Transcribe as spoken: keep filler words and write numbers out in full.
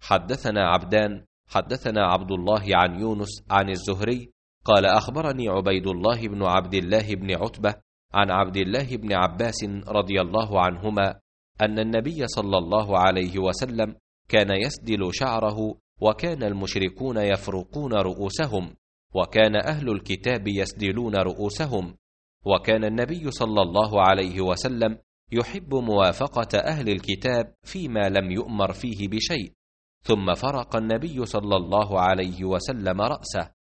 حدثنا عبدان حدثنا عبد الله عن يونس عن الزهري قال أخبرني عبيد الله بن عبد الله بن عتبة عن عبد الله بن عباس رضي الله عنهما أن النبي صلى الله عليه وسلم كان يسدل شعره، وكان المشركون يفرقون رؤوسهم، وكان أهل الكتاب يسدلون رؤوسهم، وكان النبي صلى الله عليه وسلم يحب موافقة أهل الكتاب فيما لم يؤمر فيه بشيء. ثم فرق النبي صلى الله عليه وسلم رأسه